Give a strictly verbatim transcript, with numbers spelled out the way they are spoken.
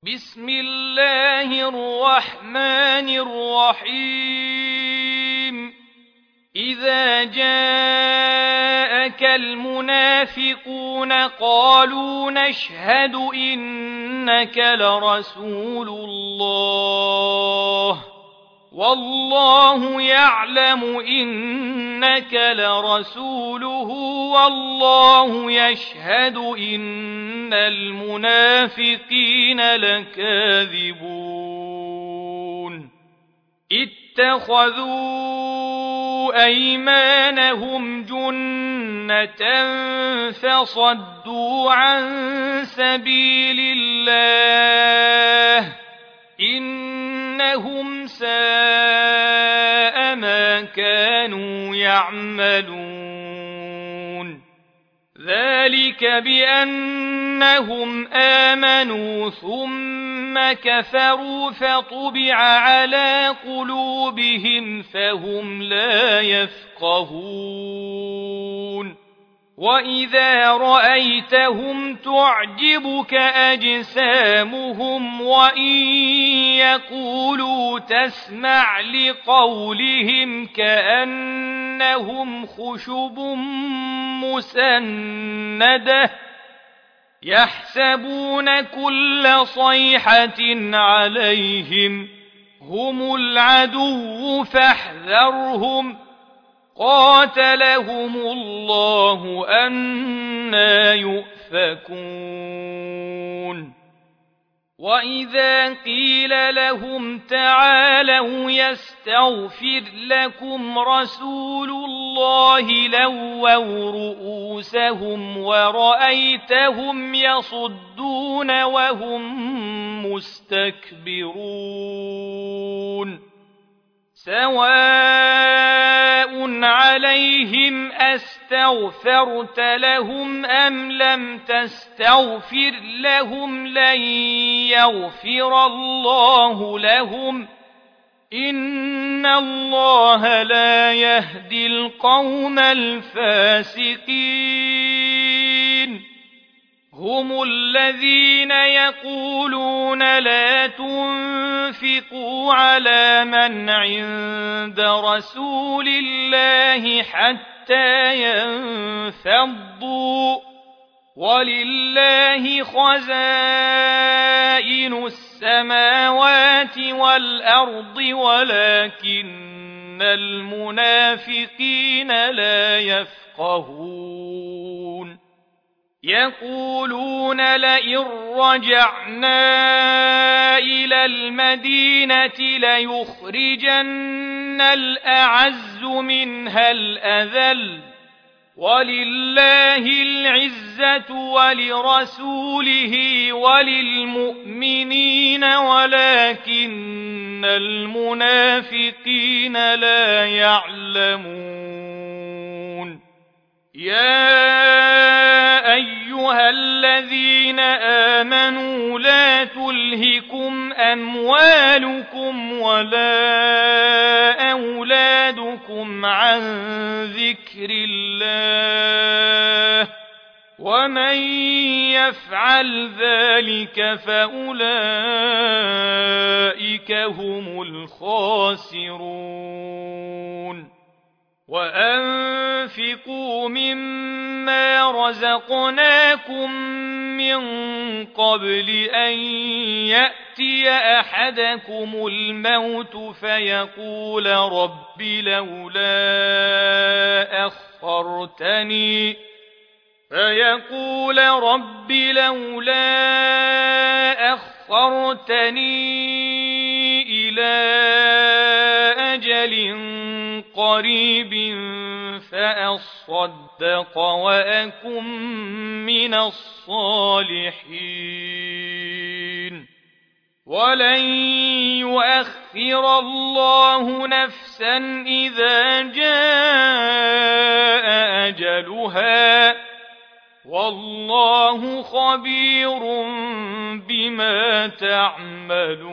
بسم الله الرحمن الرحيم إذا جاءك المنافقون قالوا نشهد إنك لرسول الله والله يعلم إنك لرسوله والله يشهد إن المنافقين لكاذبون اتخذوا أيمانهم جنة فصدوا عن سبيل الله إنهم ساء ما كانوا يعملون ذلك بأنهم آمنوا ثم كفروا فطبع على قلوبهم فهم لا يفقهون وإذا رأيتهم تعجبك أجسامهم وإن يقولوا تسمع لقولهم كأنهم خشب مسندة يحسبون كل صيحة عليهم هم العدو فاحذرهم قاتلهم الله أنى يؤفكون وإذا قيل لهم تعالوا يستغفر لكم رسول الله لووا رؤوسهم ورأيتهم يصدون وهم مستكبرون سواء عليهم أستغفرت لهم أم لم تستغفر لهم لن يغفر الله لهم إن الله لا يهدي القوم الفاسقين هم الذين يقولون لا تنفقوا على من عند رسول الله حتى ينفضوا ولله خزائن السماوات والأرض ولكن المنافقين لا يفقهون يقولون لئن رجعنا إلى المدينة ليخرجن الأعز منها الأذل ولله العزة ولرسوله وللمؤمنين ولكن المنافقين لا يعلمون يا أيها الذين آمنوا لا تلهكم أموالكم ولا أولادكم عن ذكر الله ومن يفعل ذلك فأولئك هم الخاسرون وأنفقوا مما رزقناكم من قبل أن يأتي أحدكم الموت فيقول رب لولا أخرتني فيقول رب لولا أخرتني إلى أجل قريب فأصدق وأكن من الصالحين ولن يؤخر الله نفسا إذا جاء أجلها والله خبير بما تعملون